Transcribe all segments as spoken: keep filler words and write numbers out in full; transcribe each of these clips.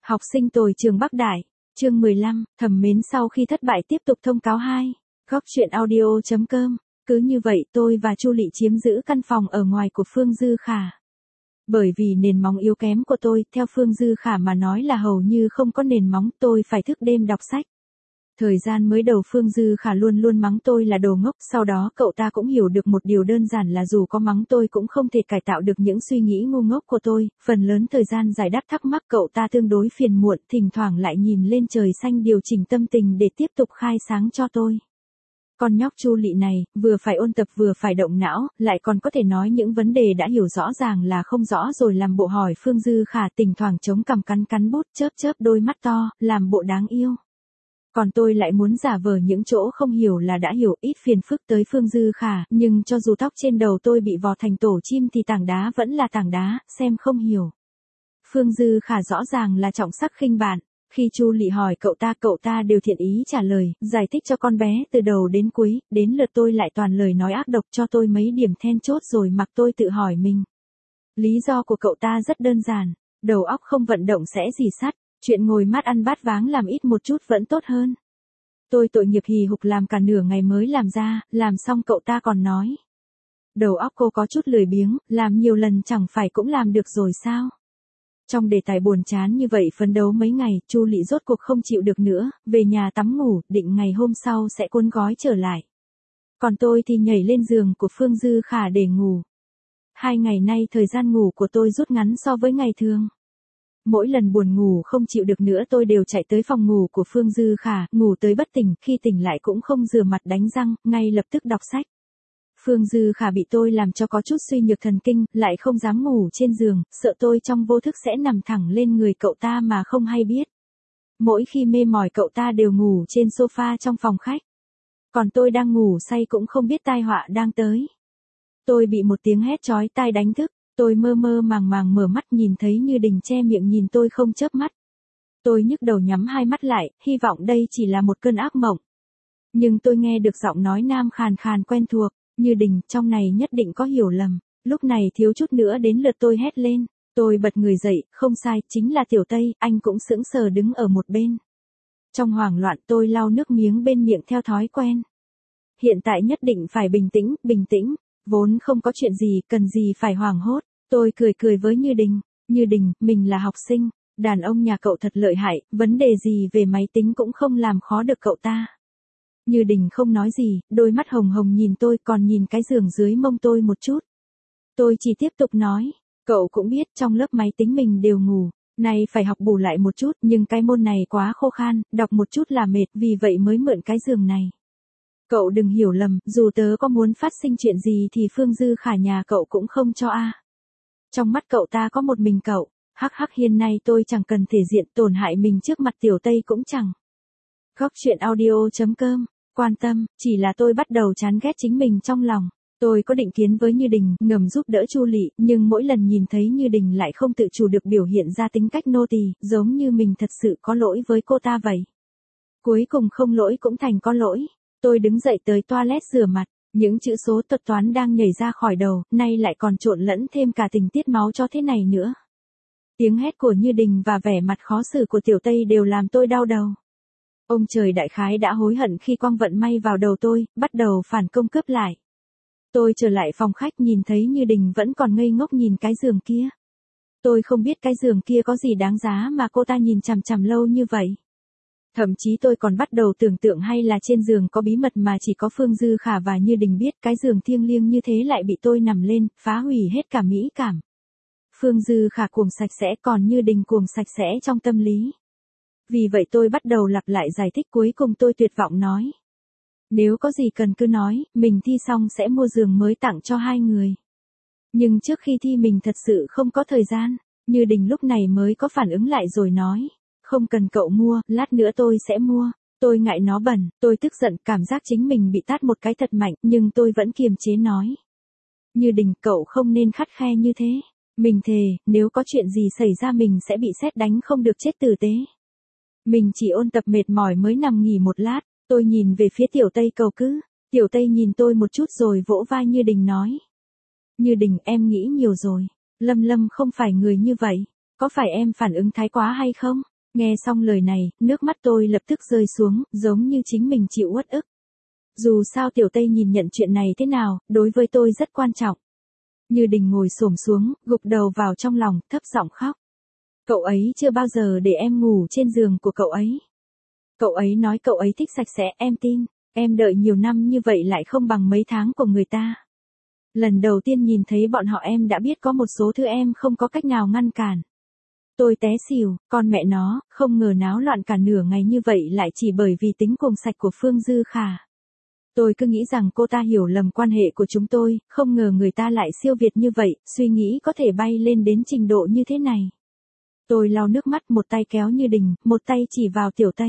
Học sinh tồi trường Bắc Đại, chương mười lăm, thầm mến sau khi thất bại tiếp tục thông cáo hai. Góc truyện audio chấm com. Cứ như vậy tôi và Chu Lị chiếm giữ căn phòng ở ngoài của Phương Dư Khả. Bởi vì nền móng yếu kém của tôi, theo Phương Dư Khả mà nói là hầu như không có nền móng, tôi phải thức đêm đọc sách. Thời gian mới đầu Phương Dư Khả luôn luôn mắng tôi là đồ ngốc, sau đó cậu ta cũng hiểu được một điều đơn giản là dù có mắng tôi cũng không thể cải tạo được những suy nghĩ ngu ngốc của tôi, phần lớn thời gian giải đáp thắc mắc cậu ta tương đối phiền muộn, thỉnh thoảng lại nhìn lên trời xanh điều chỉnh tâm tình để tiếp tục khai sáng cho tôi. Con nhóc Chu Lị này, vừa phải ôn tập vừa phải động não, lại còn có thể nói những vấn đề đã hiểu rõ ràng là không rõ rồi làm bộ hỏi Phương Dư Khả, thỉnh thoảng chống cằm cắn cắn bút, chớp chớp đôi mắt to, làm bộ đáng yêu. Còn tôi lại muốn giả vờ những chỗ không hiểu là đã hiểu, ít phiền phức tới Phương Dư Khả, nhưng cho dù tóc trên đầu tôi bị vò thành tổ chim thì tảng đá vẫn là tảng đá, xem không hiểu. Phương Dư Khả rõ ràng là trọng sắc khinh bạn, khi Chu Lị hỏi cậu ta cậu ta đều thiện ý trả lời, giải thích cho con bé từ đầu đến cuối, đến lượt tôi lại toàn lời nói ác độc cho tôi mấy điểm then chốt rồi mặc tôi tự hỏi mình. Lý do của cậu ta rất đơn giản, đầu óc không vận động sẽ rỉ sắt. Chuyện ngồi mát ăn bát váng làm ít một chút vẫn tốt hơn. Tôi tội nghiệp hì hục làm cả nửa ngày mới làm ra, làm xong cậu ta còn nói. Đầu óc cô có chút lười biếng, làm nhiều lần chẳng phải cũng làm được rồi sao? Trong đề tài buồn chán như vậy phấn đấu mấy ngày, Chu Lị rốt cuộc không chịu được nữa, về nhà tắm ngủ, định ngày hôm sau sẽ cuốn gói trở lại. Còn tôi thì nhảy lên giường của Phương Dư Khả để ngủ. Hai ngày nay thời gian ngủ của tôi rút ngắn so với ngày thường. Mỗi lần buồn ngủ không chịu được nữa tôi đều chạy tới phòng ngủ của Phương Dư Khả, ngủ tới bất tỉnh, khi tỉnh lại cũng không rửa mặt đánh răng, ngay lập tức đọc sách. Phương Dư Khả bị tôi làm cho có chút suy nhược thần kinh, lại không dám ngủ trên giường, sợ tôi trong vô thức sẽ nằm thẳng lên người cậu ta mà không hay biết. Mỗi khi mê mỏi cậu ta đều ngủ trên sofa trong phòng khách. Còn tôi đang ngủ say cũng không biết tai họa đang tới. Tôi bị một tiếng hét chói tai đánh thức. Tôi mơ mơ màng màng mở mắt nhìn thấy Như Đình che miệng nhìn tôi không chớp mắt. Tôi nhức đầu nhắm hai mắt lại, hy vọng đây chỉ là một cơn ác mộng. Nhưng tôi nghe được giọng nói nam khàn khàn quen thuộc, Như Đình, trong này nhất định có hiểu lầm. Lúc này thiếu chút nữa đến lượt tôi hét lên. Tôi bật người dậy, không sai, chính là Tiểu Tây, anh cũng sững sờ đứng ở một bên. Trong hoảng loạn tôi lau nước miếng bên miệng theo thói quen. Hiện tại nhất định phải bình tĩnh, bình tĩnh. Vốn không có chuyện gì, cần gì phải hoảng hốt. Tôi cười cười với Như Đình. Như Đình, mình là học sinh. Đàn ông nhà cậu thật lợi hại, vấn đề gì về máy tính cũng không làm khó được cậu ta. Như Đình không nói gì, đôi mắt hồng hồng nhìn tôi còn nhìn cái giường dưới mông tôi một chút. Tôi chỉ tiếp tục nói, cậu cũng biết trong lớp máy tính mình đều ngủ. Này phải học bù lại một chút, nhưng cái môn này quá khô khan, đọc một chút là mệt, vì vậy mới mượn cái giường này. Cậu đừng hiểu lầm, dù tớ có muốn phát sinh chuyện gì thì Phương Dư Khả nhà cậu cũng không cho a. Trong mắt cậu ta có một mình cậu, hắc hắc hiên này tôi chẳng cần thể diện tổn hại mình trước mặt Tiểu Tây cũng chẳng. Góc truyện audio chấm com, quan tâm, chỉ là tôi bắt đầu chán ghét chính mình trong lòng. Tôi có định kiến với Như Đình, ngầm giúp đỡ Chu Lị, nhưng mỗi lần nhìn thấy Như Đình lại không tự chủ được biểu hiện ra tính cách nô tỳ, giống như mình thật sự có lỗi với cô ta vậy. Cuối cùng không lỗi cũng thành có lỗi. Tôi đứng dậy tới toilet rửa mặt, những chữ số thuật toán đang nhảy ra khỏi đầu, nay lại còn trộn lẫn thêm cả tình tiết máu cho thế này nữa. Tiếng hét của Như Đình và vẻ mặt khó xử của Tiểu Tây đều làm tôi đau đầu. Ông trời đại khái đã hối hận khi quăng vận may vào đầu tôi, bắt đầu phản công cướp lại. Tôi trở lại phòng khách nhìn thấy Như Đình vẫn còn ngây ngốc nhìn cái giường kia. Tôi không biết cái giường kia có gì đáng giá mà cô ta nhìn chằm chằm lâu như vậy. Thậm chí tôi còn bắt đầu tưởng tượng hay là trên giường có bí mật mà chỉ có Phương Dư Khả và Như Đình biết, cái giường thiêng liêng như thế lại bị tôi nằm lên, phá hủy hết cả mỹ cảm. Phương Dư Khả cuồng sạch sẽ còn Như Đình cuồng sạch sẽ trong tâm lý. Vì vậy tôi bắt đầu lặp lại giải thích, cuối cùng tôi tuyệt vọng nói. Nếu có gì cần cứ nói, mình thi xong sẽ mua giường mới tặng cho hai người. Nhưng trước khi thi mình thật sự không có thời gian, Như Đình lúc này mới có phản ứng lại rồi nói. Không cần cậu mua, lát nữa tôi sẽ mua. Tôi ngại nó bẩn, tôi tức giận, cảm giác chính mình bị tát một cái thật mạnh, nhưng tôi vẫn kiềm chế nói. Như Đình, cậu không nên khắt khe như thế. Mình thề, nếu có chuyện gì xảy ra mình sẽ bị sét đánh không được chết tử tế. Mình chỉ ôn tập mệt mỏi mới nằm nghỉ một lát, tôi nhìn về phía Tiểu Tây cầu cứ. Tiểu Tây nhìn tôi một chút rồi vỗ vai Như Đình nói. Như Đình, em nghĩ nhiều rồi. Lâm Lâm không phải người như vậy. Có phải em phản ứng thái quá hay không? Nghe xong lời này, nước mắt tôi lập tức rơi xuống, giống như chính mình chịu uất ức. Dù sao Tiểu Tây nhìn nhận chuyện này thế nào, đối với tôi rất quan trọng. Như Đình ngồi xổm xuống, gục đầu vào trong lòng, thấp giọng khóc. Cậu ấy chưa bao giờ để em ngủ trên giường của cậu ấy. Cậu ấy nói cậu ấy thích sạch sẽ, em tin. Em đợi nhiều năm như vậy lại không bằng mấy tháng của người ta. Lần đầu tiên nhìn thấy bọn họ em đã biết có một số thứ em không có cách nào ngăn cản. Tôi té xỉu, con mẹ nó, không ngờ náo loạn cả nửa ngày như vậy lại chỉ bởi vì tính cuồng sạch của Phương Dư Khả. Tôi cứ nghĩ rằng cô ta hiểu lầm quan hệ của chúng tôi, không ngờ người ta lại siêu việt như vậy, suy nghĩ có thể bay lên đến trình độ như thế này. Tôi lau nước mắt, một tay kéo Như Đình, một tay chỉ vào Tiểu Tây.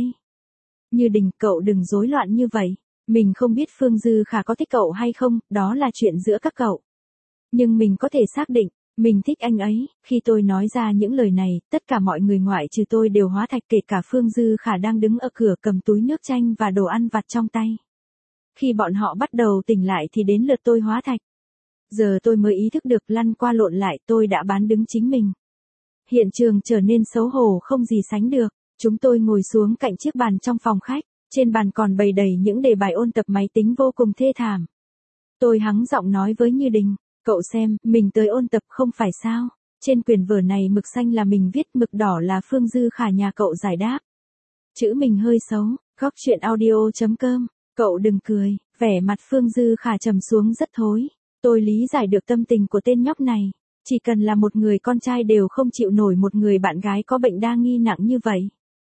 Như Đình, cậu đừng rối loạn như vậy. Mình không biết Phương Dư Khả có thích cậu hay không, đó là chuyện giữa các cậu. Nhưng mình có thể xác định, mình thích anh ấy. Khi tôi nói ra những lời này, tất cả mọi người ngoại trừ tôi đều hóa thạch, kể cả Phương Dư Khả đang đứng ở cửa cầm túi nước chanh và đồ ăn vặt trong tay. Khi bọn họ bắt đầu tỉnh lại thì đến lượt tôi hóa thạch. Giờ tôi mới ý thức được, lăn qua lộn lại tôi đã bán đứng chính mình. Hiện trường trở nên xấu hổ không gì sánh được. Chúng tôi ngồi xuống cạnh chiếc bàn trong phòng khách. Trên bàn còn bày đầy những đề bài ôn tập máy tính vô cùng thê thảm. Tôi hắng giọng nói với Như Đình, cậu xem, mình tới ôn tập không phải sao. Trên quyển vở này mực xanh là mình viết, mực đỏ là Phương Dư Khả nhà cậu giải đáp. Chữ mình hơi xấu, góc chuyện audio chấm com. Cậu đừng cười, vẻ mặt Phương Dư Khả trầm xuống rất thối. Tôi lý giải được tâm tình của tên nhóc này. Chỉ cần là một người con trai đều không chịu nổi một người bạn gái có bệnh đa nghi nặng như vậy.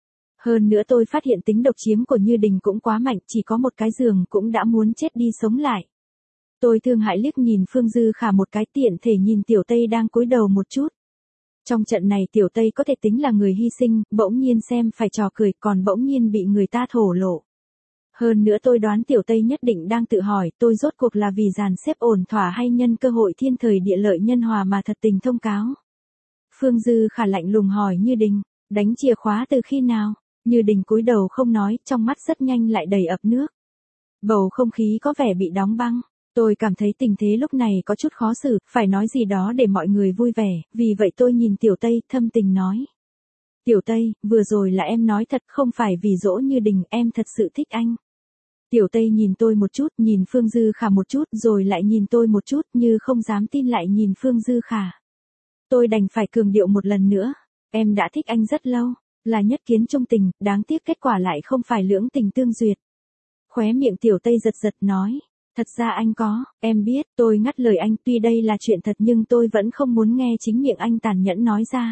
Hơn nữa tôi phát hiện tính độc chiếm của Như Đình cũng quá mạnh, chỉ có một cái giường cũng đã muốn chết đi sống lại. Tôi thương hại liếc nhìn Phương Dư Khả một cái, tiện thể nhìn Tiểu Tây đang cúi đầu một chút. Trong trận này Tiểu Tây có thể tính là người hy sinh, bỗng nhiên xem phải trò cười, còn bỗng nhiên bị người ta thổ lộ. Hơn nữa tôi đoán Tiểu Tây nhất định đang tự hỏi, tôi rốt cuộc là vì dàn xếp ổn thỏa hay nhân cơ hội thiên thời địa lợi nhân hòa mà thật tình thông cáo. Phương Dư Khả lạnh lùng hỏi Như Đình, đánh chìa khóa từ khi nào? Như Đình cúi đầu không nói, trong mắt rất nhanh lại đầy ập nước. Bầu không khí có vẻ bị đóng băng. Tôi cảm thấy tình thế lúc này có chút khó xử, phải nói gì đó để mọi người vui vẻ, vì vậy tôi nhìn Tiểu Tây, thâm tình nói. Tiểu Tây, vừa rồi là em nói thật, không phải vì dỗ Như Đình, em thật sự thích anh. Tiểu Tây nhìn tôi một chút, nhìn Phương Dư Khả một chút, rồi lại nhìn tôi một chút, như không dám tin lại nhìn Phương Dư Khả. Tôi đành phải cường điệu một lần nữa. Em đã thích anh rất lâu, là nhất kiến trung tình, đáng tiếc kết quả lại không phải lưỡng tình tương duyệt. Khóe miệng Tiểu Tây giật giật nói. Thật ra anh có, em biết, tôi ngắt lời anh, tuy đây là chuyện thật nhưng tôi vẫn không muốn nghe chính miệng anh tàn nhẫn nói ra.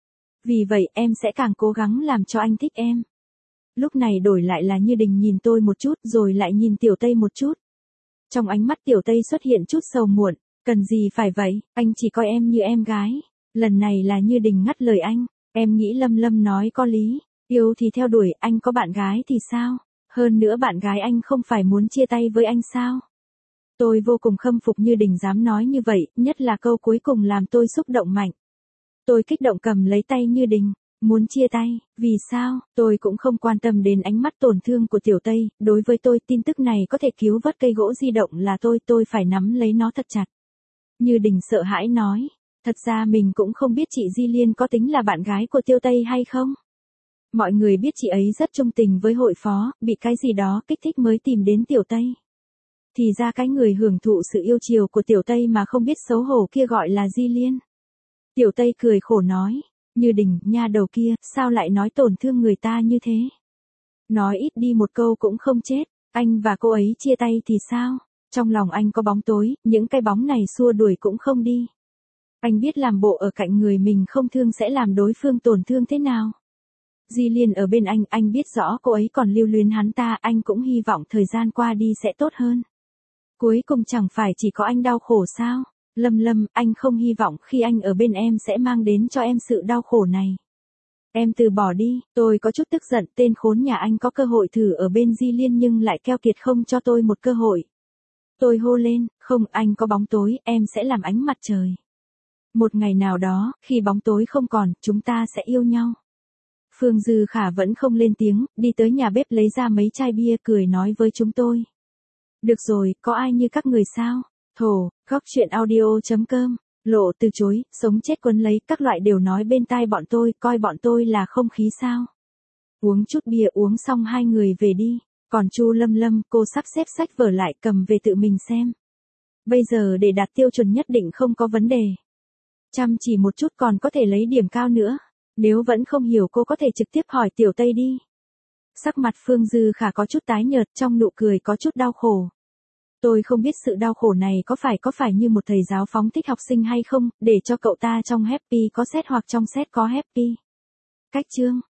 Vì vậy em sẽ càng cố gắng làm cho anh thích em. Lúc này đổi lại là Như Đình nhìn tôi một chút rồi lại nhìn Tiểu Tây một chút. Trong ánh mắt Tiểu Tây xuất hiện chút sầu muộn, cần gì phải vậy, anh chỉ coi em như em gái. Lần này là Như Đình ngắt lời anh, em nghĩ Lâm Lâm nói có lý, yêu thì theo đuổi, anh có bạn gái thì sao? Hơn nữa bạn gái anh không phải muốn chia tay với anh sao? Tôi vô cùng khâm phục Như Đình dám nói như vậy, nhất là câu cuối cùng làm tôi xúc động mạnh. Tôi kích động cầm lấy tay Như Đình, muốn chia tay, vì sao? Tôi cũng không quan tâm đến ánh mắt tổn thương của Tiểu Tây, đối với tôi tin tức này có thể cứu vớt cây gỗ di động là tôi, tôi phải nắm lấy nó thật chặt. Như Đình sợ hãi nói, thật ra mình cũng không biết chị Di Liên có tính là bạn gái của Tiêu Tây hay không. Mọi người biết chị ấy rất trung tình với hội phó, bị cái gì đó kích thích mới tìm đến Tiểu Tây. Thì ra cái người hưởng thụ sự yêu chiều của Tiểu Tây mà không biết xấu hổ kia gọi là Di Liên. Tiểu Tây cười khổ nói, Như Đình, nha đầu kia, sao lại nói tổn thương người ta như thế? Nói ít đi một câu cũng không chết, anh và cô ấy chia tay thì sao? Trong lòng anh có bóng tối, những cái bóng này xua đuổi cũng không đi. Anh biết làm bộ ở cạnh người mình không thương sẽ làm đối phương tổn thương thế nào. Di Liên ở bên anh, anh biết rõ cô ấy còn lưu luyến hắn ta, anh cũng hy vọng thời gian qua đi sẽ tốt hơn. Cuối cùng chẳng phải chỉ có anh đau khổ sao? Lâm Lâm, anh không hy vọng khi anh ở bên em sẽ mang đến cho em sự đau khổ này. Em từ bỏ đi, tôi có chút tức giận, tên khốn nhà anh có cơ hội thử ở bên Di Liên nhưng lại keo kiệt không cho tôi một cơ hội. Tôi hô lên, không, anh có bóng tối, em sẽ làm ánh mặt trời. Một ngày nào đó, khi bóng tối không còn, chúng ta sẽ yêu nhau. Phương Dư Khả vẫn không lên tiếng, đi tới nhà bếp lấy ra mấy chai bia cười nói với chúng tôi. Được rồi, có ai như các người sao? Thổ, góc chuyện audio chấm com, lộ từ chối, sống chết quấn lấy, các loại đều nói bên tai bọn tôi, coi bọn tôi là không khí sao? Uống chút bia uống xong hai người về đi, còn Chu Lâm Lâm, cô sắp xếp sách vở lại cầm về tự mình xem. Bây giờ để đạt tiêu chuẩn nhất định không có vấn đề. Chăm chỉ một chút còn có thể lấy điểm cao nữa. Nếu vẫn không hiểu cô có thể trực tiếp hỏi Tiểu Tây đi. Sắc mặt Phương Dư Khả có chút tái nhợt, trong nụ cười có chút đau khổ. Tôi không biết sự đau khổ này có phải có phải như một thầy giáo phóng thích học sinh hay không, để cho cậu ta trong happy có xét hoặc trong xét có happy. Cách chương